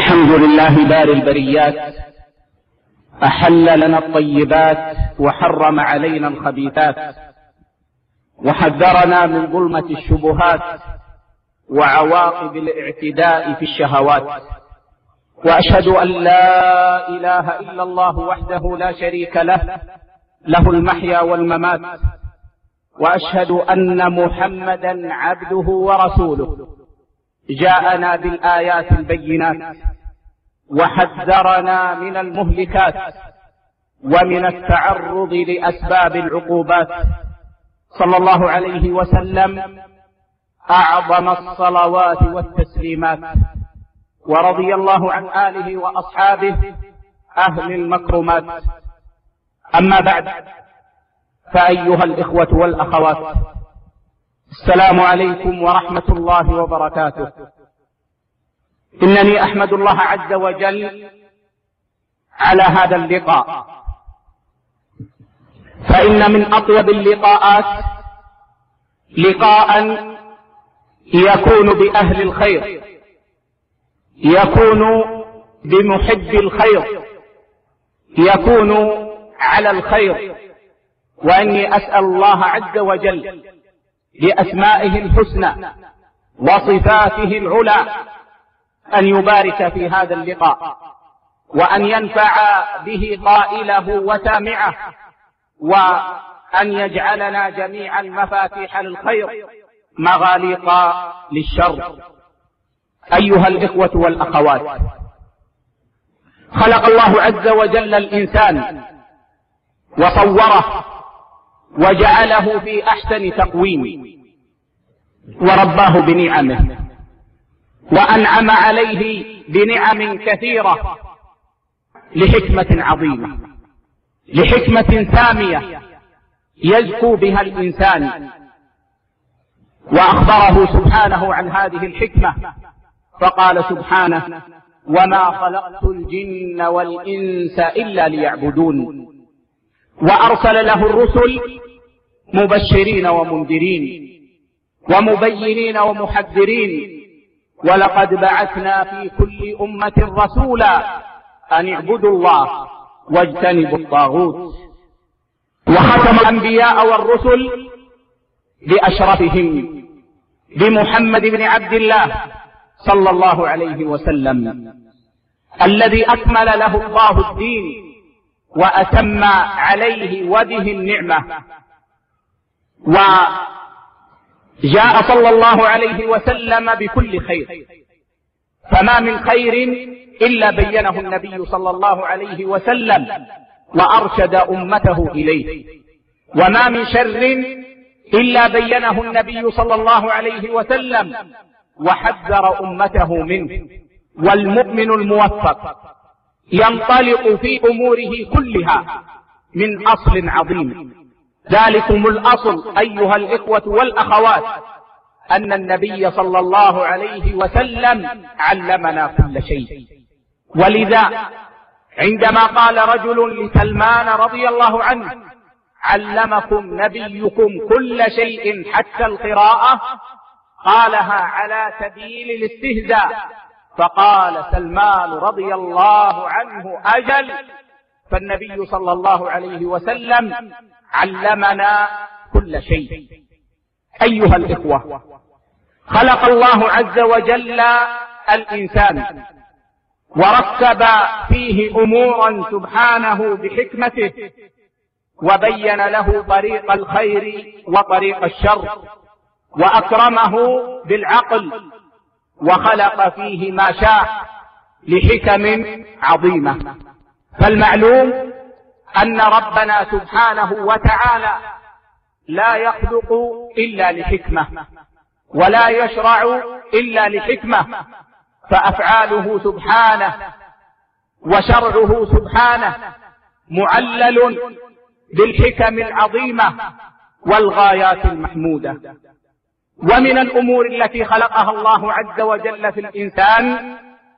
الحمد لله باري البريات، أحل لنا الطيبات وحرم علينا الخبيثات، وحذرنا من ظلمة الشبهات وعواقب الاعتداء في الشهوات. وأشهد أن لا إله إلا الله وحده لا شريك له، له المحيا والممات. وأشهد أن محمدا عبده ورسوله، جاءنا بالآيات البينات وحذرنا من المهلكات ومن التعرض لأسباب العقوبات، صلى الله عليه وسلم أعظم الصلوات والتسليمات، ورضي الله عن آله وأصحابه أهل المكرمات. أما بعد، فأيها الإخوة والأخوات، السلام عليكم ورحمة الله وبركاته. إنني أحمد الله عز وجل على هذا اللقاء، فإن من أطيب اللقاءات لقاء يكون بأهل الخير، يكون بمحب الخير، يكون على الخير. وأني أسأل الله عز وجل بأسمائه الحسنى وصفاته العلى أن يبارك في هذا اللقاء، وأن ينفع به قائله وسامعه، وأن يجعلنا جميعا مفاتيح للخير مغاليق للشر. أيها الإخوة والأخوات، خلق الله عز وجل الإنسان وصوره وجعله في أحسن تقويم، ورباه بنعمه، وأنعم عليه بنعم كثيرة لحكمة عظيمة، لحكمة سامية يزكو بها الإنسان. وأخبره سبحانه عن هذه الحكمة فقال سبحانه: وما خلقت الجن والإنس إلا ليعبدون. وأرسل له الرسل مبشرين ومنذرين ومبينين ومحذرين، ولقد بعثنا في كل أمة رسولا أن اعبدوا الله واجتنبوا الطاغوت. وختم الأنبياء والرسل بأشرفهم بمحمد بن عبد الله صلى الله عليه وسلم، الذي أكمل له الله الدين وأتم عليه وبه النعمة. وجاء صلى الله عليه وسلم بكل خير، فما من خير إلا بينه النبي صلى الله عليه وسلم وأرشد أمته إليه، وما من شر إلا بينه النبي صلى الله عليه وسلم وحذر أمته منه. والمؤمن الموفق ينطلق في أموره كلها من أصل عظيم، ذلكم الأصل أيها الإخوة والأخوات، أن النبي صلى الله عليه وسلم علمنا كل شيء. ولذا عندما قال رجل لسلمان رضي الله عنه: علمكم نبيكم كل شيء حتى القراءة، قالها على سبيل الاستهزاء، فقال سلمان رضي الله عنه: أجل، فالنبي صلى الله عليه وسلم علمنا كل شيء. أيها الإخوة، خلق الله عز وجل الإنسان وركب فيه أمورا سبحانه بحكمته، وبين له طريق الخير وطريق الشر، وأكرمه بالعقل، وخلق فيه ما شاء لحكم عظيمة. فالمعلوم أن ربنا سبحانه وتعالى لا يخلق إلا لحكمة، ولا يشرع إلا لحكمة، فأفعاله سبحانه وشرعه سبحانه معلل بالحكم العظيمة والغايات المحمودة. ومن الأمور التي خلقها الله عز وجل في الإنسان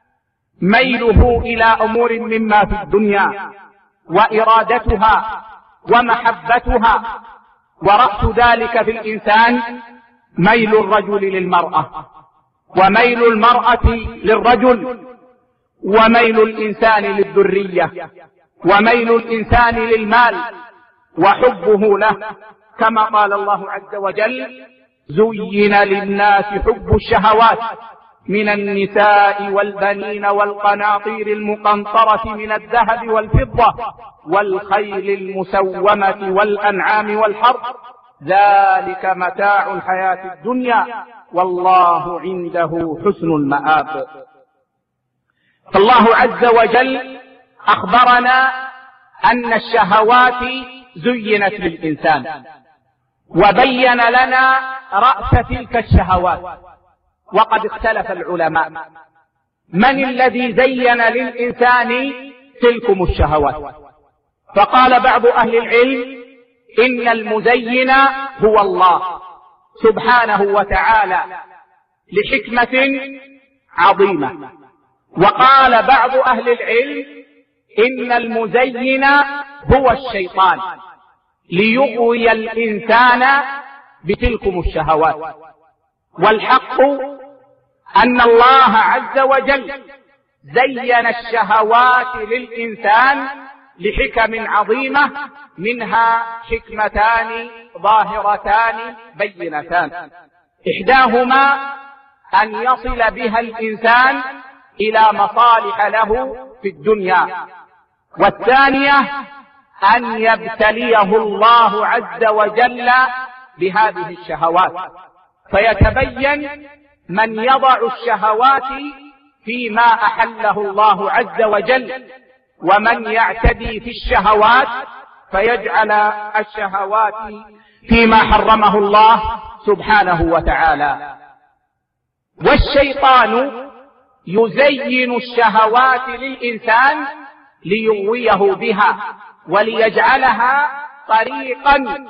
ميله إلى أمور مما في الدنيا وإرادتها ومحبتها، ورأس ذلك في الإنسان ميل الرجل للمرأة وميل المرأة للرجل، وميل الإنسان للذرية، وميل الإنسان للمال وحبه له، كما قال الله عز وجل: زين للناس حب الشهوات من النساء والبنين والقناطير المقنطرة من الذهب والفضة والخيل المسومة والأنعام والحرث، ذلك متاع الحياة الدنيا والله عنده حسن المآب. فالله عز وجل أخبرنا أن الشهوات زينت للإنسان، وبين لنا رأس تلك الشهوات. وقد اختلف العلماء من الذي زين للإنسان تلكم الشهوات، فقال بعض أهل العلم إن المزين هو الله سبحانه وتعالى لحكمة عظيمة. وقال بعض أهل العلم إن المزين هو الشيطان ليغوي الإنسان بتلكم الشهوات. والحق أن الله عز وجل زين الشهوات للإنسان لحكم عظيمة، منها حكمتان ظاهرتان بينتان: إحداهما أن يصل بها الإنسان إلى مصالح له في الدنيا، والثانية أن يبتليه الله عز وجل بهذه الشهوات، فيتبين من يضع الشهوات فيما أحله الله عز وجل، ومن يعتدي في الشهوات فيجعل الشهوات فيما حرمه الله سبحانه وتعالى. والشيطان يزين الشهوات للإنسان ليغويه بها وليجعلها طريقا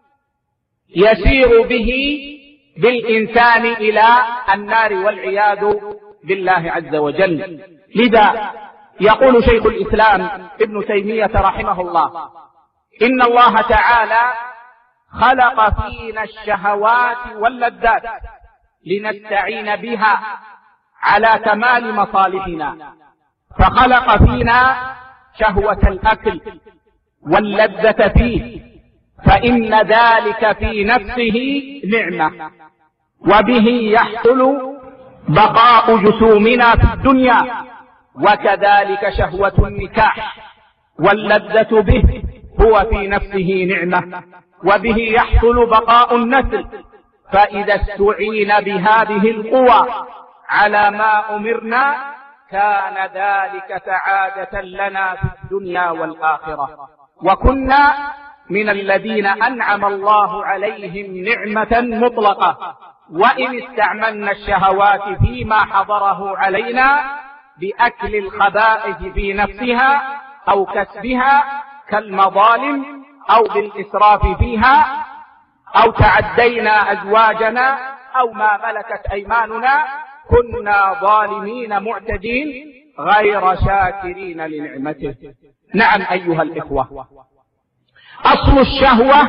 يسير به بالإنسان إلى النار والعياذ بالله عز وجل. لذا يقول شيخ الإسلام ابن تيمية رحمه الله: إن الله تعالى خلق فينا الشهوات واللذات لنستعين بها على كمال مصالحنا، فخلق فينا شهوة الأكل واللذة فيه، فإن ذلك في نفسه نعمة، وبه يحصل بقاء جسومنا في الدنيا. وكذلك شهوة النكاح واللذة به هو في نفسه نعمة، وبه يحصل بقاء النسل، فإذا استعين بهذه القوى على ما أمرنا كان ذلك سعادة لنا في الدنيا والآخرة، وكنا من الذين أنعم الله عليهم نعمة مطلقة، وإن استعملنا الشهوات فيما حضره علينا بأكل الخبائث في نفسها أو كسبها كالمظالم أو بالإسراف فيها، أو تعدينا أزواجنا أو ما ملكت أيماننا، كنا ظالمين معتدين غير شاكرين لنعمته. نعم أيها الإخوة، أصل الشهوة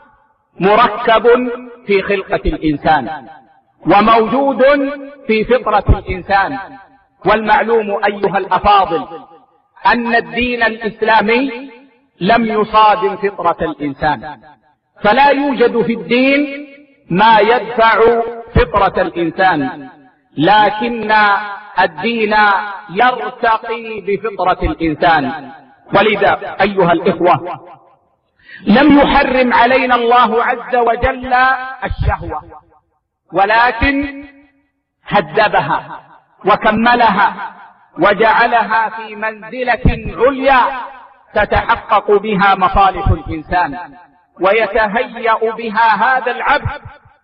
مركب في خلقة الإنسان وموجود في فطرة الإنسان. والمعلوم أيها الأفاضل أن الدين الإسلامي لم يصادم فطرة الإنسان، فلا يوجد في الدين ما يدفع فطرة الإنسان، لكن الدين يرتقي بفطرة الإنسان. ولذا أيها الإخوة لم يحرم علينا الله عز وجل الشهوة، ولكن هذبها وكملها وجعلها في منزلة عليا تتحقق بها مصالح الإنسان، ويتهيأ بها هذا العبد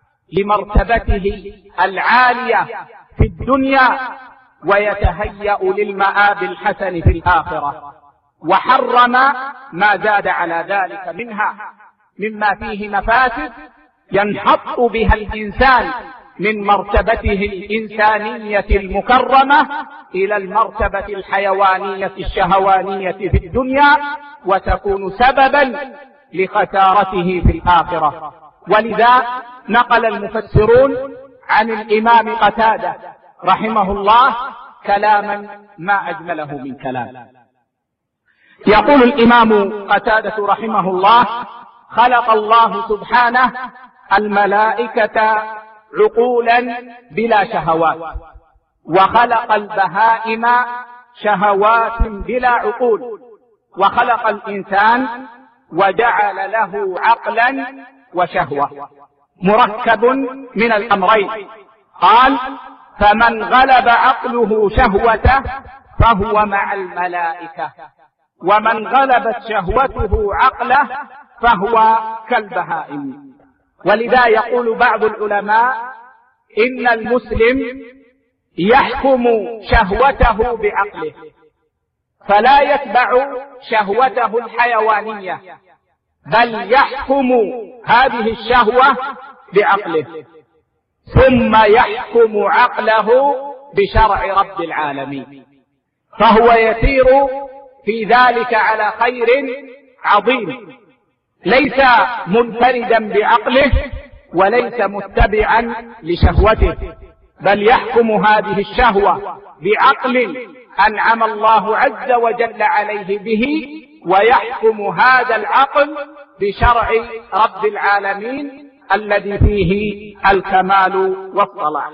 لمرتبته العالية في الدنيا، ويتهيأ للمآب الحسن في الآخرة. وحرم ما زاد على ذلك منها مما فيه مفاسد ينحط بها الإنسان من مرتبته الإنسانية المكرمة إلى المرتبة الحيوانية الشهوانية في الدنيا، وتكون سببا لخسارته في الآخرة. ولذا نقل المفسرون عن الإمام قتادة رحمه الله كلاما ما أجمله من كلام. يقول الإمام قتادة رحمه الله: خلق الله سبحانه الملائكة عقولا بلا شهوات، وخلق البهائم شهوات بلا عقول، وخلق الإنسان وجعل له عقلا وشهوة، مركب من الأمرين. قال: فمن غلب عقله شهوته فهو مع الملائكة، ومن غلبت شهوته عقله فهو كالبهائم. ولذا يقول بعض العلماء إن المسلم يحكم شهوته بعقله، فلا يتبع شهوته الحيوانية، بل يحكم هذه الشهوة بعقله، ثم يحكم عقله بشرع رب العالمين، فهو يسير في ذلك على خير عظيم، ليس منفردا بعقله وليس متبعا لشهوته، بل يحكم هذه الشهوة بعقل أنعم الله عز وجل عليه به، ويحكم هذا العقل بشرع رب العالمين الذي فيه الكمال والصلاح.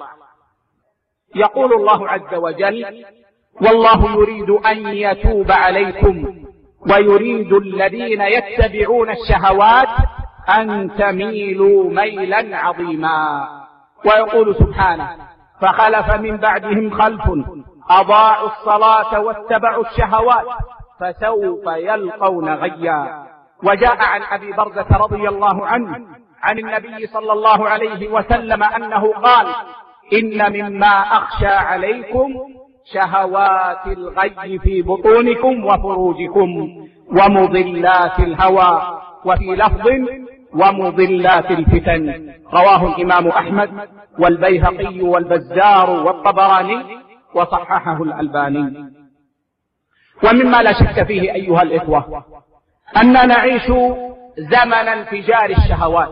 يقول الله عز وجل: والله يريد أن يتوب عليكم ويريد الذين يتبعون الشهوات أن تميلوا ميلا عظيما. ويقول سبحانه: فخلف من بعدهم خلف أضاعوا الصلاة واتبعوا الشهوات فسوف يلقون غيا. وجاء عن أبي بردة رضي الله عنه عن النبي صلى الله عليه وسلم أنه قال: إن مما أخشى عليكم شهوات الغي في بطونكم وفروجكم ومضلات الهوى، وفي لفظ ومضلات الفتن. رواه الإمام أحمد والبيهقي والبزار والطبراني وصححه الألباني. ومما لا شك فيه أيها الإخوة أننا نعيش زمن انفجار الشهوات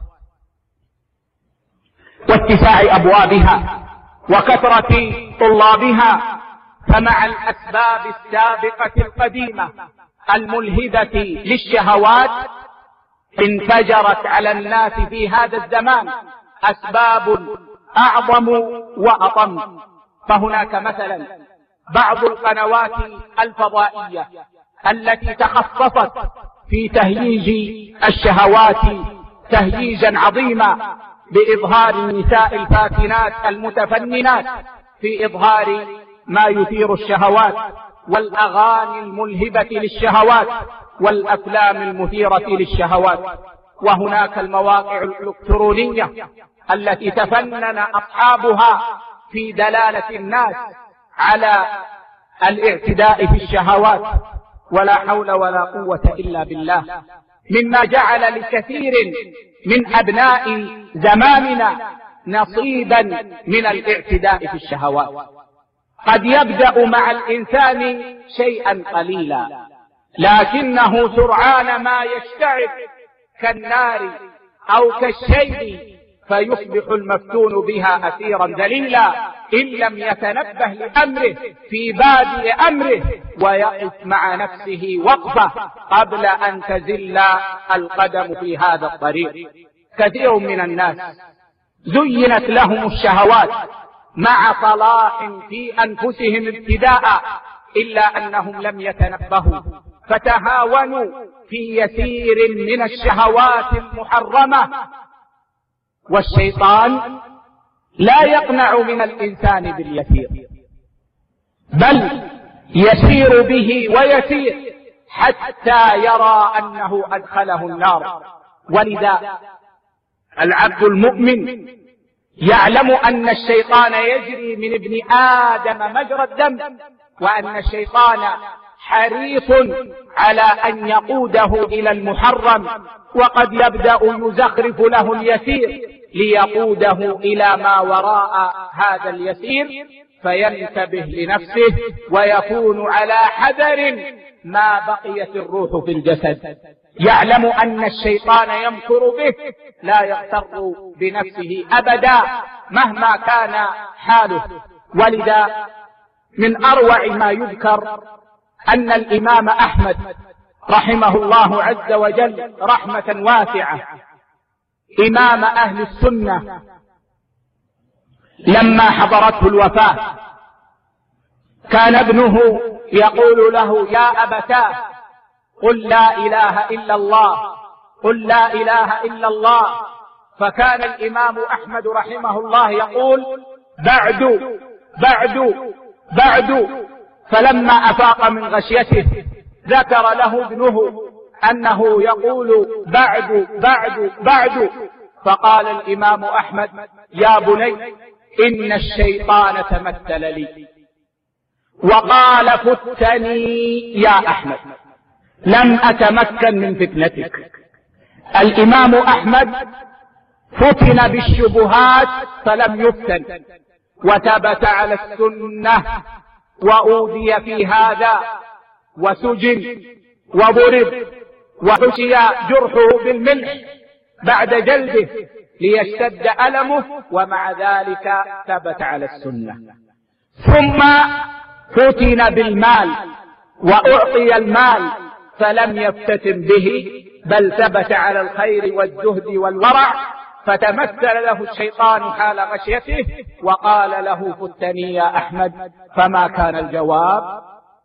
واتساع أبوابها وكثرة طلابها، فمع الأسباب السابقة القديمة الملهبة للشهوات انفجرت على الناس في هذا الزمان أسباب أعظم وأطم. فهناك مثلا بعض القنوات الفضائية التي تخصصت في تهييج الشهوات تهييجا عظيما بإظهار النساء الفاتنات المتفننات في إظهار ما يثير الشهوات، والأغاني الملهبة للشهوات، والأفلام المثيرة للشهوات. وهناك المواقع الإلكترونية التي تفنن أصحابها في دلالة الناس على الاعتداء في الشهوات، ولا حول ولا قوة إلا بالله، مما جعل لكثير من أبناء زماننا نصيبا من الاعتداء في الشهوات. قد يبدأ مع الإنسان شيئا قليلا، لكنه سرعان ما يشتعل كالنار أو كالشيء، فيصبح المفتون بها أسيرا ذليلا إن لم يتنبه لأمره في بادئ أمره ويقف مع نفسه وقفة قبل أن تزل القدم في هذا الطريق. كثير من الناس زينت لهم الشهوات مع صلاح في أنفسهم ابتداء، إلا أنهم لم يتنبهوا فتهاونوا في يسير من الشهوات المحرمة. والشيطان لا يقنع من الإنسان باليسير، بل يسير به ويسير حتى يرى أنه أدخله النار. ولذا العبد المؤمن يعلم أن الشيطان يجري من ابن آدم مجرى الدم، وأن الشيطان حريص على أن يقوده إلى المحرم، وقد يبدأ يزخرف له اليسير ليقوده إلى ما وراء هذا اليسير، فينتبه لنفسه ويكون على حذر ما بقيت الروح في الجسد. يعلم أن الشيطان يمكر به، لا يغتر بنفسه أبدا مهما كان حاله. ولذا من أروع ما يذكر أن الإمام أحمد رحمه الله عز وجل رحمة واسعة، إمام أهل السنة، لما حضرته الوفاة كان ابنه يقول له: يا أبتاه قل لا إله إلا الله، قل لا إله إلا الله. فكان الإمام أحمد رحمه الله يقول: بعد بعد بعد. فلما أفاق من غشيته ذكر له ابنه أنه يقول: بعد بعد بعد. فقال الإمام أحمد: يا بني إن الشيطان تمثل لي وقال: فتني يا أحمد، لم أتمكن من فتنتك. الإمام أحمد فتن بالشبهات فلم يفتن، وثبت على السنة، وأوذي في هذا، وسجن، وضرب، وحشي جرحه بالملح بعد جلده ليشتد ألمه، ومع ذلك ثبت على السنة. ثم فتن بالمال وأعطي المال فلم يفتتن به، بل ثبت على الخير والزهد والورع، فتمثل له الشيطان حال غشيته وقال له: فتني يا أحمد. فما كان الجواب؟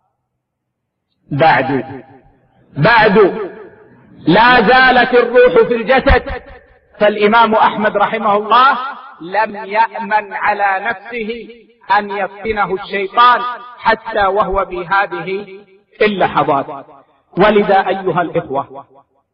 بعد بعد. لا زالت الروح في الجسد، فالإمام أحمد رحمه الله لم يأمن على نفسه أن يفتنه الشيطان حتى وهو بهذه اللحظات. ولذا أيها الإخوة،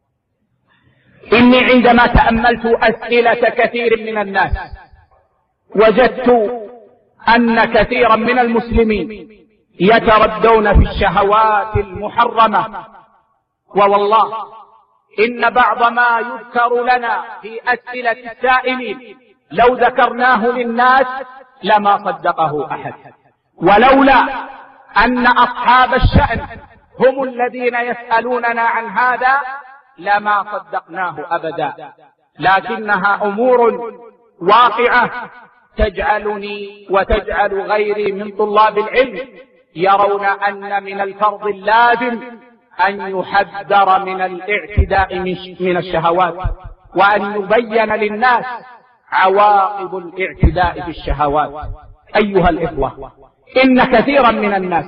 إني عندما تأملت أسئلة كثير من الناس وجدت أن كثيرا من المسلمين يتردون في الشهوات المحرمة. ووالله إن بعض ما يذكر لنا في أسئلة السائلين لو ذكرناه للناس لما صدقه أحد، ولولا أن أصحاب الشأن هم الذين يسألوننا عن هذا لما صدقناه أبدا. لكنها أمور واقعة تجعلني وتجعل غيري من طلاب العلم يرون أن من الفرض اللازم أن يحذر من الاعتداء من الشهوات، وأن يبين للناس عواقب الاعتداء في الشهوات. أيها الإخوة، إن كثيرا من الناس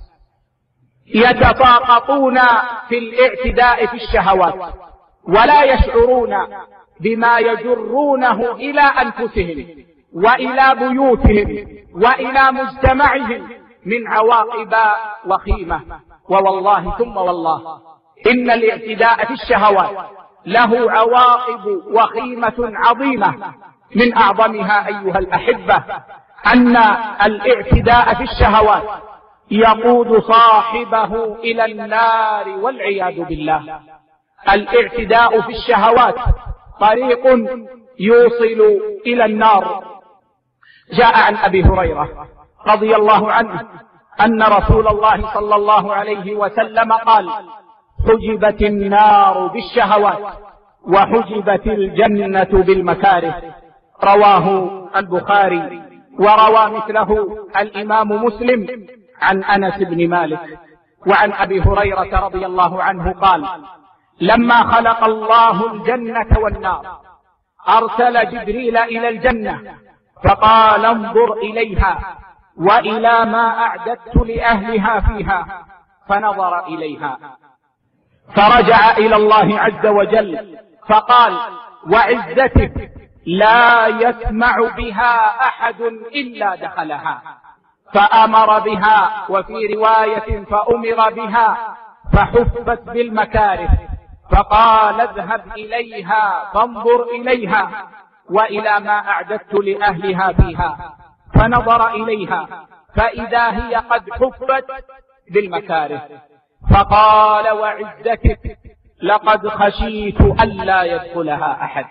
يتساقطون في الاعتداء في الشهوات ولا يشعرون بما يجرونه إلى أنفسهم وإلى بيوتهم وإلى مجتمعهم من عواقب وخيمة. ووالله ثم والله إن الاعتداء في الشهوات له عواقب وخيمة عظيمة. من أعظمها أيها الأحبة أن الاعتداء في الشهوات يقود صاحبه إلى النار والعياذ بالله. الاعتداء في الشهوات طريق يوصل إلى النار. جاء عن أبي هريرة رضي الله عنه أن رسول الله صلى الله عليه وسلم قال: حجبت النار بالشهوات وحجبت الجنة بالمكاره. رواه البخاري، وروى مثله الإمام مسلم عن أنس بن مالك. وعن أبي هريرة رضي الله عنه قال: لما خلق الله الجنة والنار أرسل جبريل إلى الجنة فقال: انظر إليها وإلى ما أعددت لأهلها فيها. فنظر إليها فرجع إلى الله عز وجل فقال: وعزتك لا يسمع بها أحد إلا دخلها. فأمر بها، وفي رواية فأمر بها، فحفت بالمكاره، فقال: اذهب إليها فانظر إليها وإلى ما أعددت لأهلها فيها. فنظر إليها فإذا هي قد حفت بالمكاره، فقال: وعزتك لقد خشيت ألا يدخلها أحد.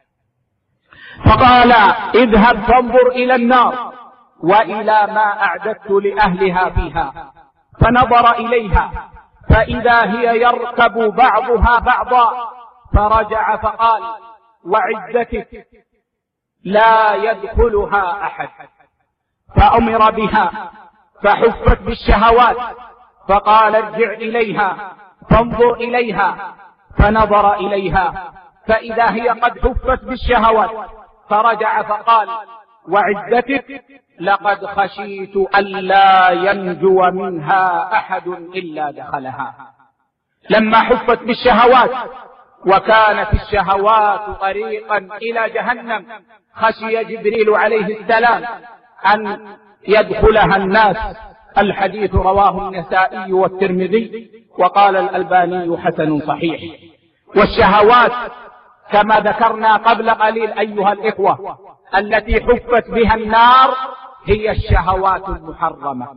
فقال: اذهب فانظر إلى النار وإلى ما أعددت لأهلها فيها. فنظر إليها فإذا هي يركب بعضها بعضا، فرجع فقال: وعزتك لا يدخلها أحد. فأمر بها فحفت بالشهوات، فقال ارجع إليها فانظر إليها، فنظر إليها فإذا هي قد حفت بالشهوات، فرجع فقال وعزتك لقد خشيت ألا ينجو منها أحد إلا دخلها. لما حفت بالشهوات وكانت الشهوات طريقا إلى جهنم، خشي جبريل عليه السلام أن يدخلها الناس. الحديث رواه النسائي والترمذي، وقال الألباني حسن صحيح. والشهوات كما ذكرنا قبل قليل أيها الإخوة التي حفت بها النار هي الشهوات المحرمة.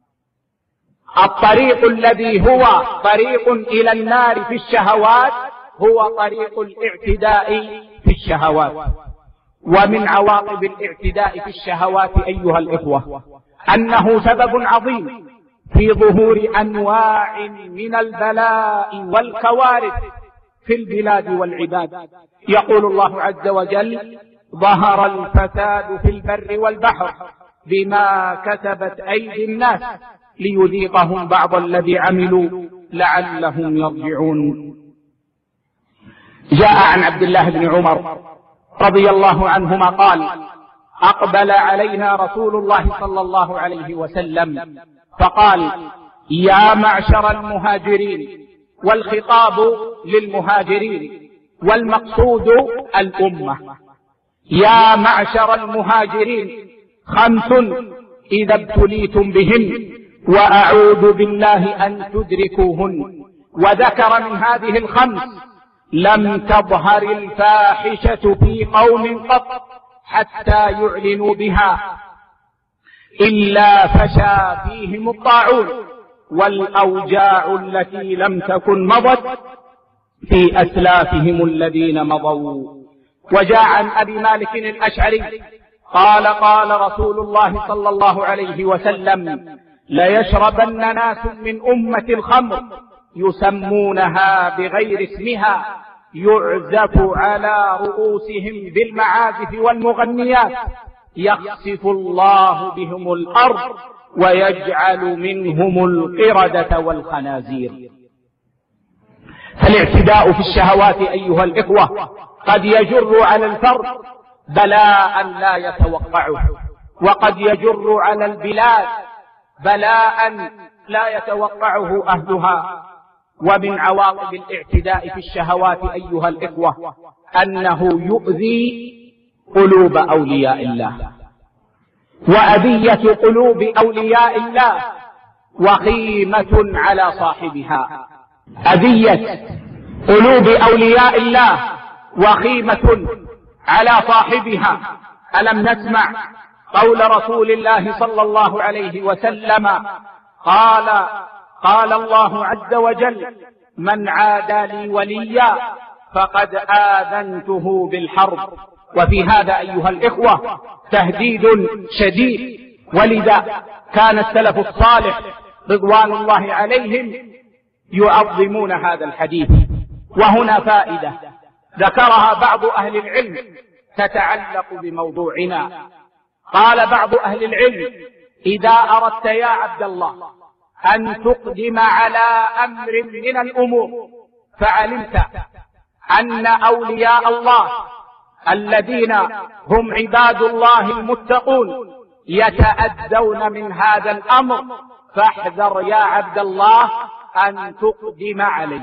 الطريق الذي هو طريق إلى النار في الشهوات هو طريق الاعتداء في الشهوات. ومن عواقب الاعتداء في الشهوات أيها الإخوة أنه سبب عظيم في ظهور أنواع من البلاء والكوارث في البلاد والعباد. يقول الله عز وجل ظهر الفساد في البر والبحر بما كسبت أيدي الناس ليذيقهم بعض الذي عملوا لعلهم يرجعون. جاء عن عبد الله بن عمر رضي الله عنهما قال أقبل علينا رسول الله صلى الله عليه وسلم فقال يا معشر المهاجرين، والخطاب للمهاجرين والمقصود الأمة. يا معشر المهاجرين 5 إذا ابتليتم بهن وأعوذ بالله أن تدركوهن. وذكر من هذه ال5 لم تظهر الفاحشة في قوم قط حتى يعلنوا بها إلا فشى فيهم الطاعون والأوجاع التي لم تكن مضت في أسلافهم الذين مضوا. وجاء عن أبي مالك الأشعري قال قال رسول الله صلى الله عليه وسلم ليشربن ناس من أمة الخمر يسمونها بغير اسمها يعزف على رؤوسهم بالمعازف والمغنيات يخسف الله بهم الأرض ويجعل منهم القردة والخنازير. فالاعتداء في الشهوات أيها الإخوة قد يجر على الفرد بلاء لا يتوقعه، وقد يجر على البلاد بلاء لا يتوقعه أهلها. ومن عواقب الاعتداء في الشهوات أيها الإخوة أنه يؤذي قلوب أولياء الله. وأذية قلوب أولياء الله وخيمة على صاحبها. أذية قلوب أولياء الله وخيمة على صاحبها. ألم نسمع قول رسول الله صلى الله عليه وسلم قال الله عز وجل من عادى لي وليا فقد آذنته بالحرب. وفي هذا أيها الإخوة تهديد شديد. ولذا كان السلف الصالح رضوان الله عليهم يعظمون هذا الحديث. وهنا فائدة ذكرها بعض أهل العلم تتعلق بموضوعنا. قال بعض أهل العلم إذا أردت يا عبد الله أن تقدم على أمر من الأمور فعلمت أن أولياء الله الذين هم عباد الله المتقون يتأذون من هذا الأمر، فاحذر يا عبد الله أن تقدم عليه،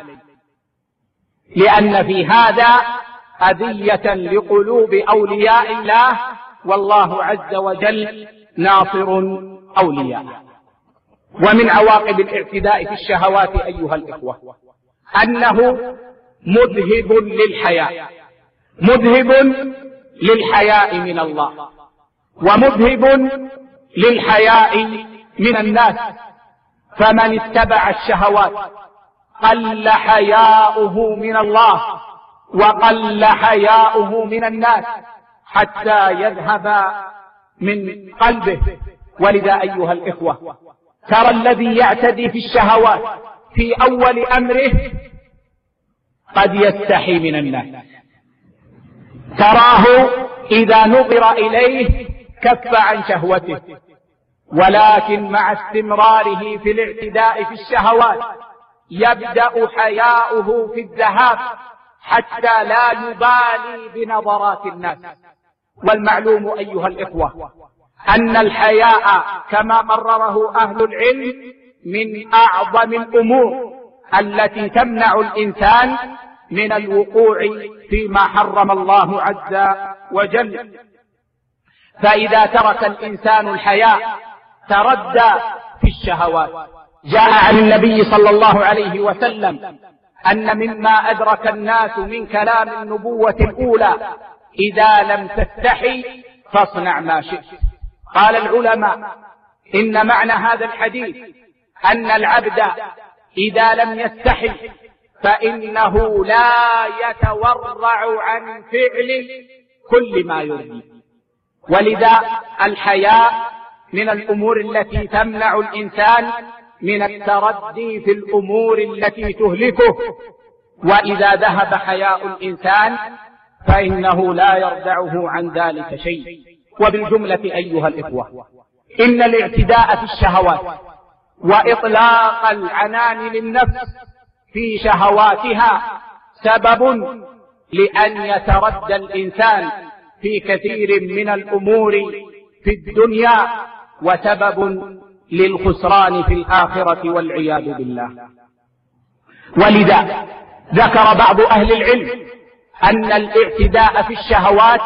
لأن في هذا أذية لقلوب أولياء الله، والله عز وجل ناصر أولياءه. ومن عواقب الاعتداء في الشهوات أيها الإخوة أنه مذهب للحياء، مذهب للحياء من الله، ومذهب للحياء من الناس. فمن اتبع الشهوات قل حياؤه من الله وقل حياؤه من الناس حتى يذهب من قلبه. ولذا أيها الإخوة ترى الذي يعتدي في الشهوات في أول أمره قد يستحي من الناس، تراه إذا نظر إليه كف عن شهوته، ولكن مع استمراره في الاعتداء في الشهوات يبدأ حياؤه في الذهاب حتى لا يبالي بنظرات الناس. والمعلوم أيها الإخوة أن الحياء كما قرره أهل العلم من أعظم الأمور التي تمنع الإنسان من الوقوع فيما حرم الله عز وجل. فإذا ترك الإنسان الحياء تردى في الشهوات. جاء عن النبي صلى الله عليه وسلم أن مما أدرك الناس من كلام النبوة الأولى: إذا لم تستحي فاصنع ما شئت. قال العلماء إن معنى هذا الحديث أن العبد إذا لم يستحي فإنه لا يتورع عن فعل كل ما يرضي. ولذا الحياء من الأمور التي تمنع الإنسان من التردي في الأمور التي تهلكه. وإذا ذهب حياء الإنسان فإنه لا يردعه عن ذلك شيء. وبالجملة أيها الإخوة إن الاعتداء في الشهوات وإطلاق العنان للنفس في شهواتها سبب لأن يتردى الإنسان في كثير من الأمور في الدنيا، وسبب للخسران في الآخرة والعياذ بالله. ولذا ذكر بعض أهل العلم أن الاعتداء في الشهوات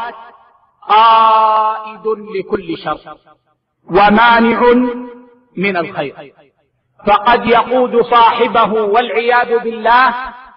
قائد لكل شر ومانع من الخير، فقد يقود صاحبه والعياذ بالله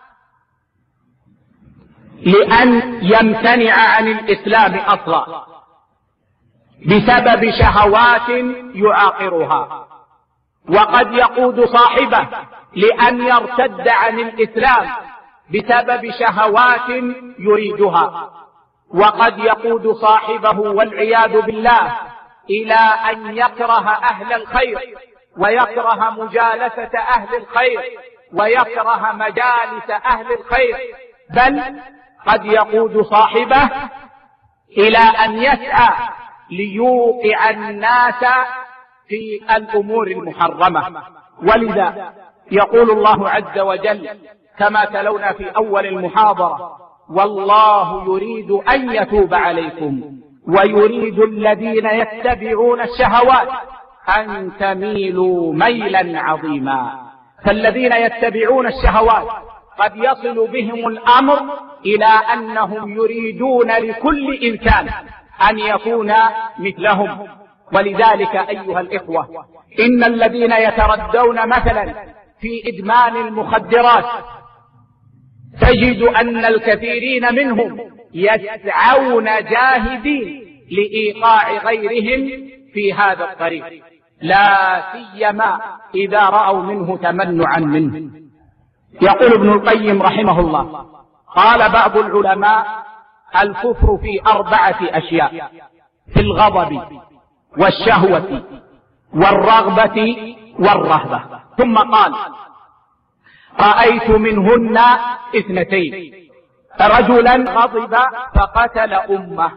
لأن يمتنع عن الإسلام أصلا بسبب شهوات يعاقرها، وقد يقود صاحبه لأن يرتد عن الإسلام بسبب شهوات يريدها، وقد يقود صاحبه والعياذ بالله إلى أن يكره أهل الخير ويكره مجالسة أهل الخير ويكره مجالس أهل الخير، بل قد يقود صاحبه إلى أن يسعى ليوقع الناس في الأمور المحرمة. ولذا يقول الله عز وجل كما تلونا في أول المحاضرة: والله يريد أن يتوب عليكم ويريد الذين يتبعون الشهوات أن تميلوا ميلا عظيما. فالذين يتبعون الشهوات قد يصل بهم الأمر إلى أنهم يريدون لكل إنسان أن يكون مثلهم. ولذلك أيها الإخوة إن الذين يتردون مثلا في إدمان المخدرات تجد أن الكثيرين منهم يسعون جاهدين لإيقاع غيرهم في هذا الطريق، لا سيما إذا رأوا منه تمنعا منه. يقول ابن القيم رحمه الله: قال بعض العلماء: الكفر في 4 أشياء: في الغضب والشهوة والرغبة والرهبة. ثم قال: رأيت منهن 2: رجلا غضب فقتل أمه،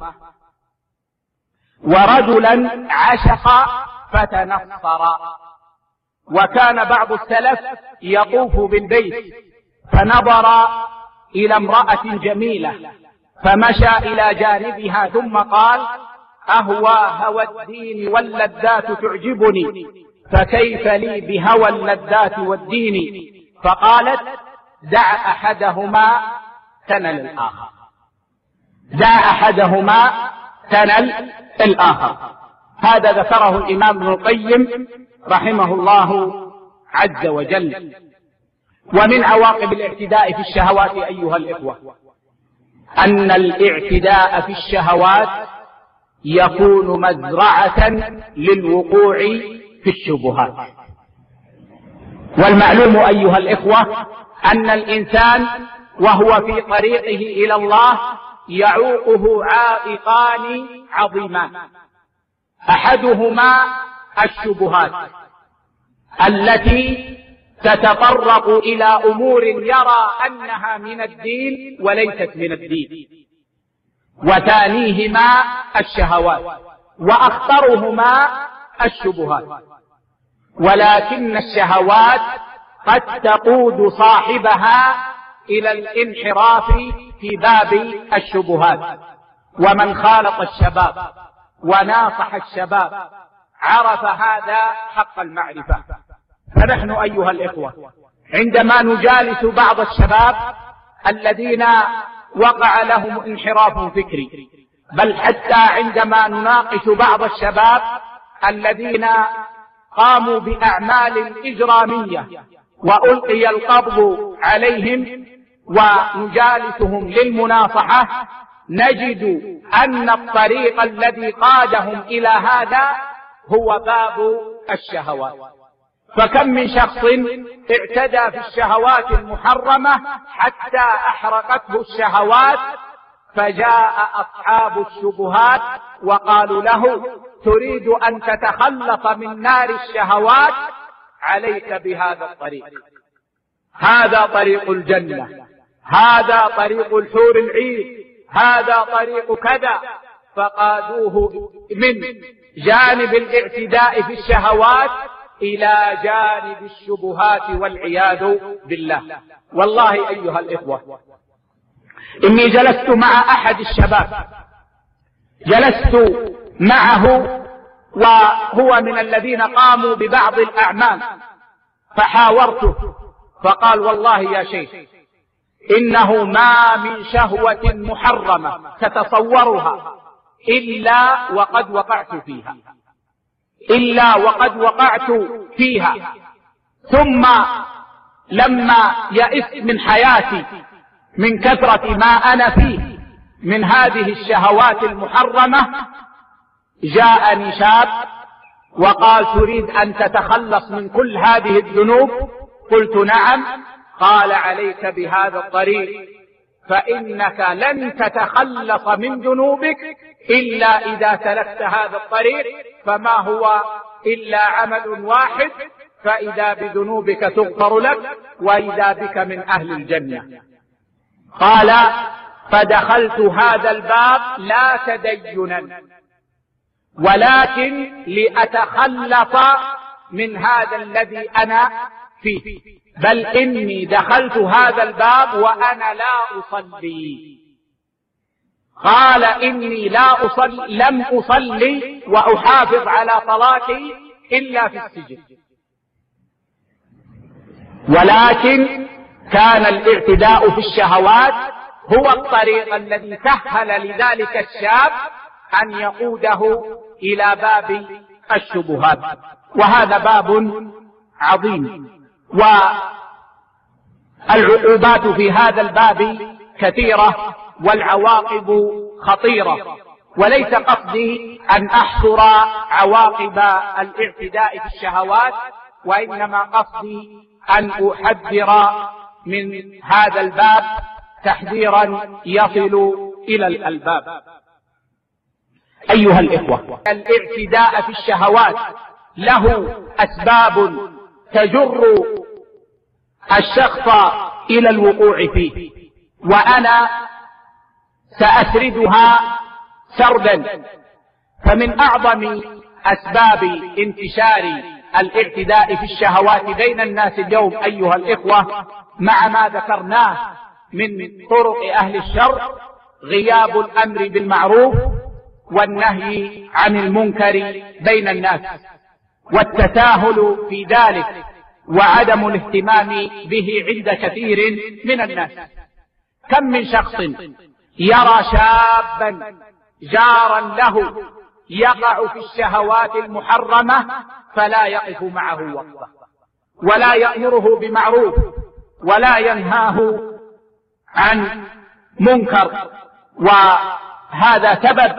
ورجلا عشق فتنصر. وكان بعض السلف يطوف بالبيت فنظر إلى امرأة جميلة فمشى إلى جانبها ثم قال: أهوى هوى الدين واللذات تعجبني، فكيف لي بهوى اللذات والدين؟ فقالت: دع أحدهما تنل الآخر، دع أحدهما تنل الآخر. هذا ذكره الإمام ابن القيم رحمه الله عز وجل. ومن عواقب الاعتداء في الشهوات أيها الإخوة أن الاعتداء في الشهوات يكون مزرعة للوقوع في الشبهات. والمعلوم أيها الإخوة أن الإنسان وهو في طريقه إلى الله يعوقه عائقان عظيمان: أحدهما الشبهات التي تتطرق إلى أمور يرى أنها من الدين وليست من الدين، وثانيهما الشهوات، وأخطرهما الشبهات. ولكن الشهوات قد تقود صاحبها إلى الانحراف في باب الشبهات. ومن خالط الشباب وناصح الشباب عرف هذا حق المعرفة. فنحن أيها الإخوة عندما نجالس بعض الشباب الذين وقع لهم انحراف فكري، بل حتى عندما نناقش بعض الشباب الذين قاموا بأعمال إجرامية وألقي القبض عليهم ونجالسهم للمناصحة، نجد أن الطريق الذي قادهم إلى هذا هو باب الشهوات. فكم من شخص اعتدى في الشهوات المحرمة حتى أحرقته الشهوات، فجاء أصحاب الشبهات وقالوا له: تريد أن تتخلص من نار الشهوات، عليك بهذا الطريق، هذا طريق الجنة، هذا طريق الحور العين، هذا طريق كذا. فقادوه من جانب الاعتداء في الشهوات إلى جانب الشبهات والعياذ بالله. والله أيها الإخوة إني جلست مع أحد الشباب، جلست معه وهو من الذين قاموا ببعض الأعمال، فحاورته فقال: والله يا شيخ إنه ما من شهوة محرمة تتصورها إلا وقد وقعت فيها، إلا وقد وقعت فيها. ثم لما يئست من حياتي من كثرة ما أنا فيه من هذه الشهوات المحرمة، جاءني شاب وقال: تريد أن تتخلص من كل هذه الذنوب؟ قلت: نعم. قال: عليك بهذا الطريق، فإنك لن تتخلص من ذنوبك إلا إذا سلكت هذا الطريق، فما هو إلا عمل واحد، فإذا بذنوبك تغفر لك وإذا بك من أهل الجنة. قال: فدخلت هذا الباب لا تدينا ولكن لأتخلص من هذا الذي أنا فيه، بل إني دخلت هذا الباب وأنا لا أصلي. قال: إني لم أصلي وأحافظ على صلاتي إلا في السجن. ولكن كان الاعتداء في الشهوات هو الطريق الذي سهل لذلك الشاب أن يقوده إلى باب الشبهات، وهذا باب عظيم. والعقوبات في هذا الباب كثيرة والعواقب خطيرة، وليس قصدي أن أحصر عواقب الاعتداء في الشهوات، وإنما قصدي أن أحذر من هذا الباب تحذيرا يصل إلى الألباب. أيها الإخوة، الاعتداء في الشهوات له أسباب تجر الشخص إلى الوقوع فيه، وأنا سأسردها سردا. فمن أعظم أسباب انتشار الاعتداء في الشهوات بين الناس اليوم أيها الإخوة، مع ما ذكرناه من طرق أهل الشر، غياب الأمر بالمعروف والنهي عن المنكر بين الناس، والتساهل في ذلك، وعدم الاهتمام به عند كثير من الناس. كم من شخص يرى شابا جارا له يقع في الشهوات المحرمة فلا يقف معه وقفة، ولا يأمره بمعروف، ولا ينهاه عن منكر، وهذا سبب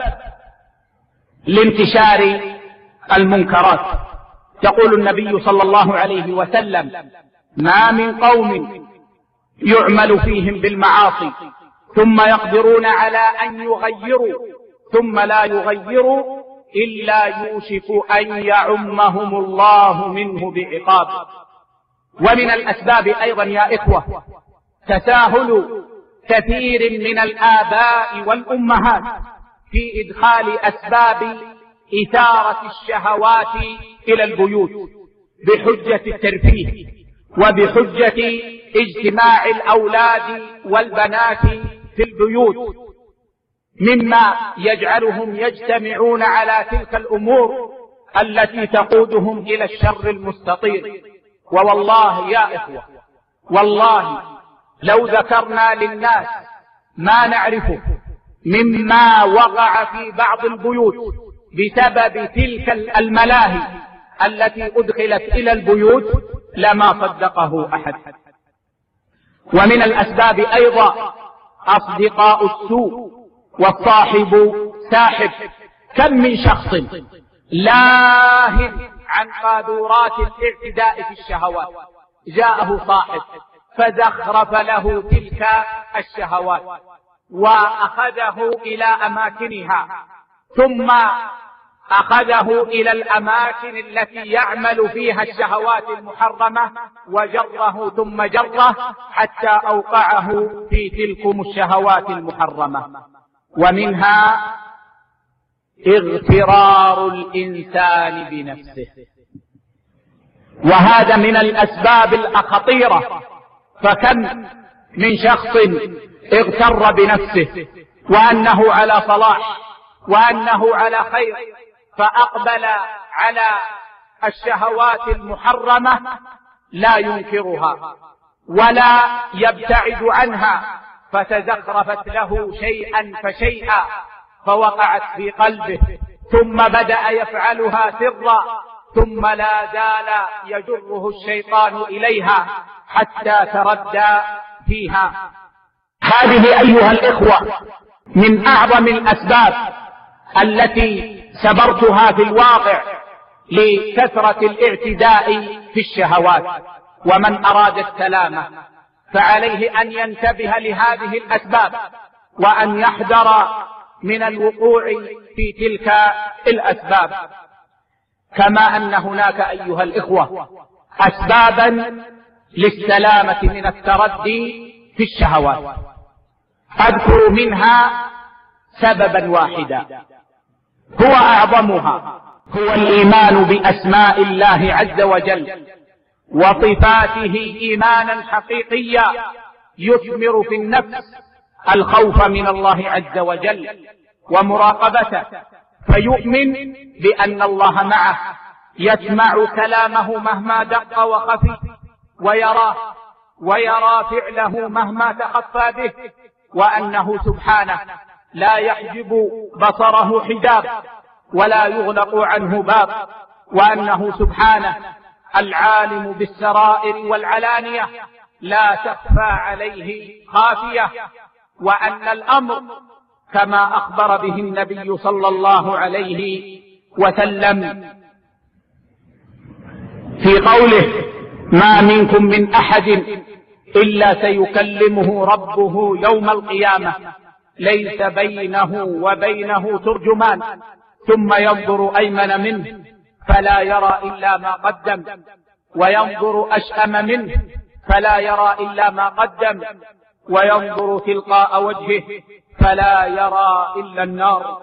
لانتشار المنكرات. يقول النبي صلى الله عليه وسلم: ما من قوم يعمل فيهم بالمعاصي ثم يقدرون على أن يغيروا ثم لا يغيروا إلا يوشك أن يعمهم الله منه بعقاب. ومن الأسباب أيضا يا إخوة تساهل كثير من الآباء والأمهات في إدخال أسباب إثارة الشهوات إلى البيوت بحجة الترفيه وبحجة اجتماع الأولاد والبنات في البيوت، مما يجعلهم يجتمعون على تلك الأمور التي تقودهم إلى الشر المستطير. ووالله يا إخوة، والله لو ذكرنا للناس ما نعرفه مما وقع في بعض البيوت بسبب تلك الملاهي التي أدخلت إلى البيوت لما صدقه أحد. ومن الأسباب أيضا أصدقاء السوء والصاحب ساحب. كم من شخص لاهٍ عن قاذورات الاعتداء في الشهوات جاءه صاحب فزخرف له تلك الشهوات وأخذه إلى أماكنها، ثم أخذه إلى الأماكن التي يعمل فيها الشهوات المحرمة وجره ثم جره حتى أوقعه في تلكم الشهوات المحرمة. ومنها اغترار الإنسان بنفسه، وهذا من الأسباب الخطيرة. فكم من شخص اغتر بنفسه وأنه على صلاح وأنه على خير، فأقبل على الشهوات المحرمة لا ينكرها ولا يبتعد عنها، فتزخرفت له شيئا فشيئا فوقعت في قلبه، ثم بدأ يفعلها سرا، ثم لا زال يجره الشيطان إليها حتى تردى فيها. هذه أيها الإخوة من أعظم الأسباب التي سبرتها في الواقع لكثرة الاعتداء في الشهوات. ومن أراد السلامة فعليه أن ينتبه لهذه الأسباب وأن يحذر من الوقوع في تلك الأسباب. كما أن هناك أيها الإخوة أسبابا للسلامة من التردي في الشهوات، أذكر منها سببا واحدا هو أعظمها، هو الإيمان بأسماء الله عز وجل وصفاته إيمانا حقيقيا يثمر في النفس الخوف من الله عز وجل ومراقبته، فيؤمن بأن الله معه، يسمع كلامه مهما دق وخفي، ويرى فعله مهما تخفى به، وأنه سبحانه لا يحجب بصره حجاب ولا يغلق عنه باب، وأنه سبحانه العالم بالسرائر والعلانية لا تخفى عليه خافية، وأن الأمر كما أخبر به النبي صلى الله عليه وسلم في قوله: ما منكم من أحد إلا سيكلمه ربه يوم القيامة ليس بينه وبينه ترجمان، ثم ينظر أيمن منه فلا يرى إلا ما قدم، وينظر أشأم منه فلا يرى إلا ما قدم، وينظر تلقاء وجهه فلا يرى إلا النار.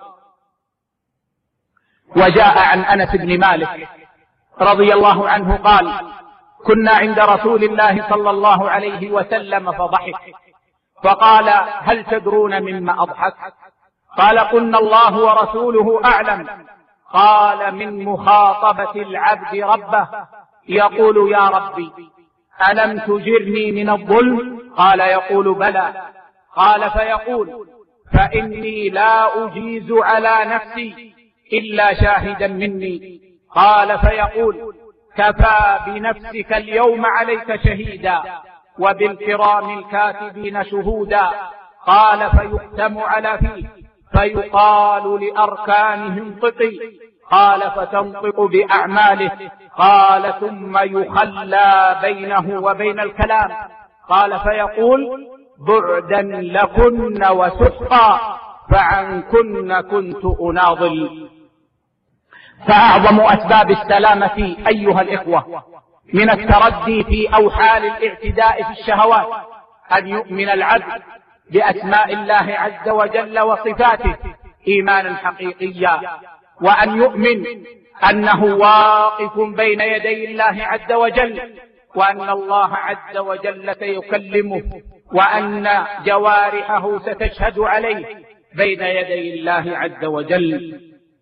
وجاء عن أنس بن مالك رضي الله عنه قال: كنا عند رسول الله صلى الله عليه وسلم فضحك، فقال: هل تدرون مما أضحك؟ قال: قلنا الله ورسوله أعلم. قال: من مخاطبة العبد ربه يقول: يا ربي ألم تجرني من الظلم؟ قال: يقول: بلى. قال: فيقول: فإني لا أجيز على نفسي إلا شاهدا مني. قال: فيقول: كفى بنفسك اليوم عليك شهيدا وبالكرام الكاتبين شهودا. قال: فيختم على فيه فيقال لأركانه انطقي. قال: فتنطق بأعماله. قال: ثم يخلى بينه وبين الكلام. قال: فيقول: بعدا لكن وسحقا فعنكن كنت أناضل. فأعظم أسباب السلامة أيها الإخوة من التردي في أوحال الاعتداء في الشهوات أن يؤمن العبد بأسماء الله عز وجل وصفاته إيمانا حقيقيا وأن يؤمن أنه واقف بين يدي الله عز وجل، وأن الله عز وجل سيكلمه، وأن جوارحه ستشهد عليه بين يدي الله عز وجل.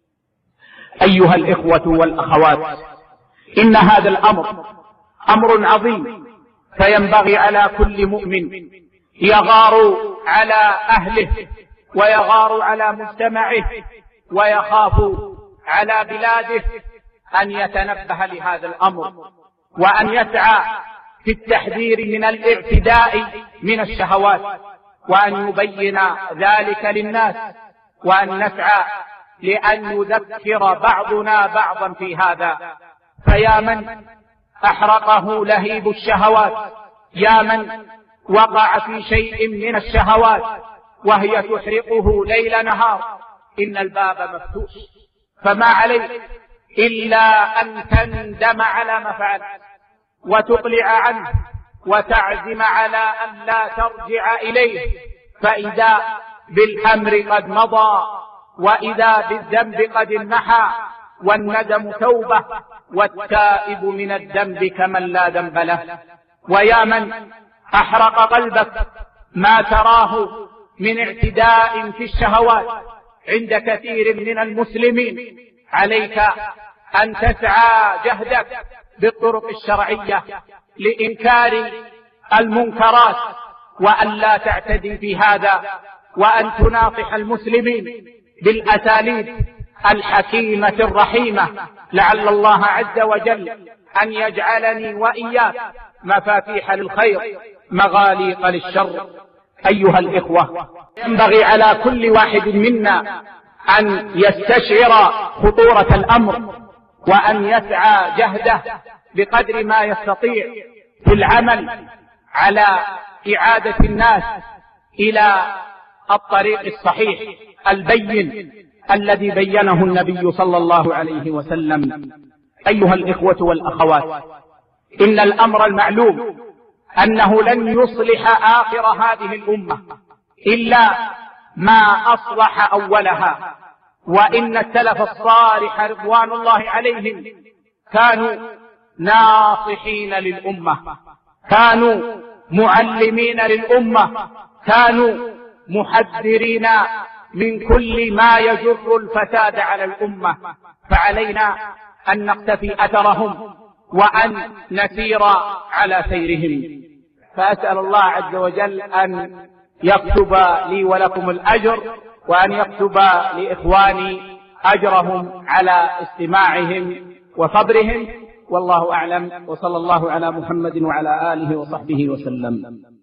أيها الإخوة والأخوات، إن هذا الأمر أمر عظيم، فينبغي على كل مؤمن يغار على أهله ويغار على مجتمعه ويخاف على بلاده أن يتنبه لهذا الأمر، وأن يسعى في التحذير من الاعتداء من الشهوات، وأن يبين ذلك للناس، وأن نسعى لأن يذكر بعضنا بعضا في هذا. فيا من أحرقه لهيب الشهوات، يا من وقع في شيء من الشهوات وهي تحرقه ليل نهار، إن الباب مفتوح، فما عليك إلا أن تندم على ما فعلت وتقلع عنه وتعزم على أن لا ترجع إليه، فإذا بالأمر قد مضى، وإذا بالذنب قد انمحى، والندم توبة، والتائب من الذنب كمن لا ذنب له. ويا من أحرق قلبك ما تراه من اعتداء في الشهوات عند كثير من المسلمين، عليك أن تسعى جهدك بالطرق الشرعية لإنكار المنكرات، وأن لا تعتدي في هذا، وأن تناصح المسلمين بالأساليب الحكيمة الرحيمة، لعل الله عز وجل أن يجعلني وإياك مفاتيح للخير مغاليق للشر. أيها الإخوة، ينبغي على كل واحد منا أن يستشعر خطورة الأمر، وأن يسعى جهده بقدر ما يستطيع في العمل على إعادة الناس إلى الطريق الصحيح البين الذي بينه النبي صلى الله عليه وسلم. أيها الإخوة والأخوات، إن الأمر المعلوم أنه لن يصلح آخر هذه الأمة إلا ما أصلح أولها، وإن السلف الصالح رضوان الله عليهم كانوا ناصحين للأمة، كانوا معلمين للأمة، كانوا محذرين من كل ما يجر الفساد على الأمة، فعلينا أن نقتفي أثرهم وأن نسير على سيرهم. فأسأل الله عز وجل أن يكتب لي ولكم الأجر، وأن يكتب لإخواني أجرهم على استماعهم وصبرهم، والله أعلم، وصلى الله على محمد وعلى آله وصحبه وسلم.